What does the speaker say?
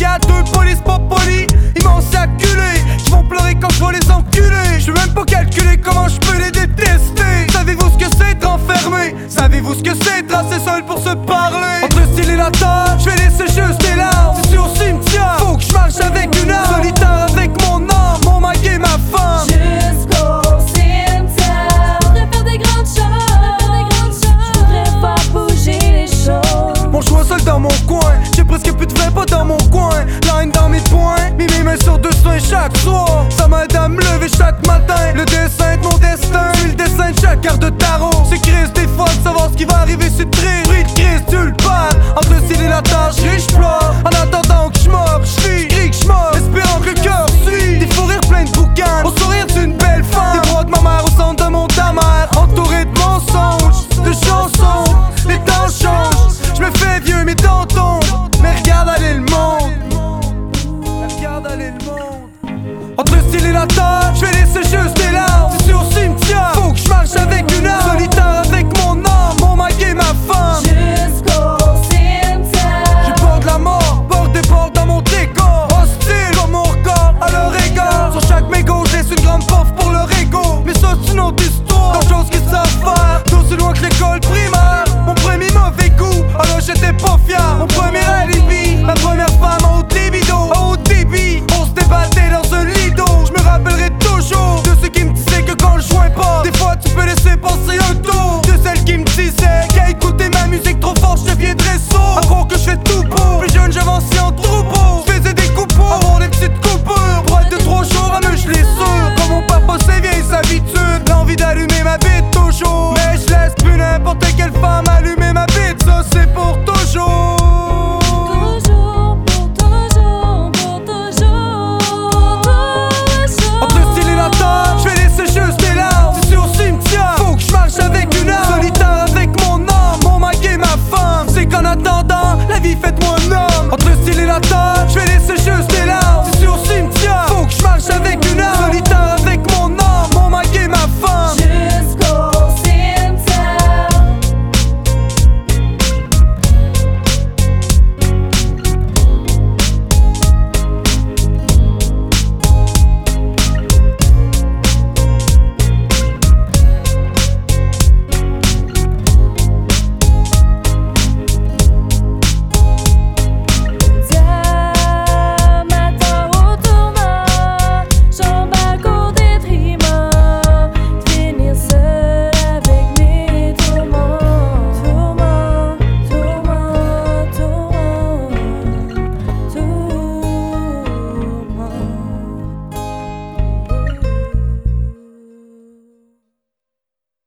à deux police pas polis, ils m'ont saculé. Ils vont pleurer quand je vais les enculer. Je veux même pas calculer comment je peux les détester. Savez-vous ce que c'est d'être enfermé? Savez-vous ce que c'est d'être assez seul pour se parler? Entre le style et la tâche, je vais laisser juste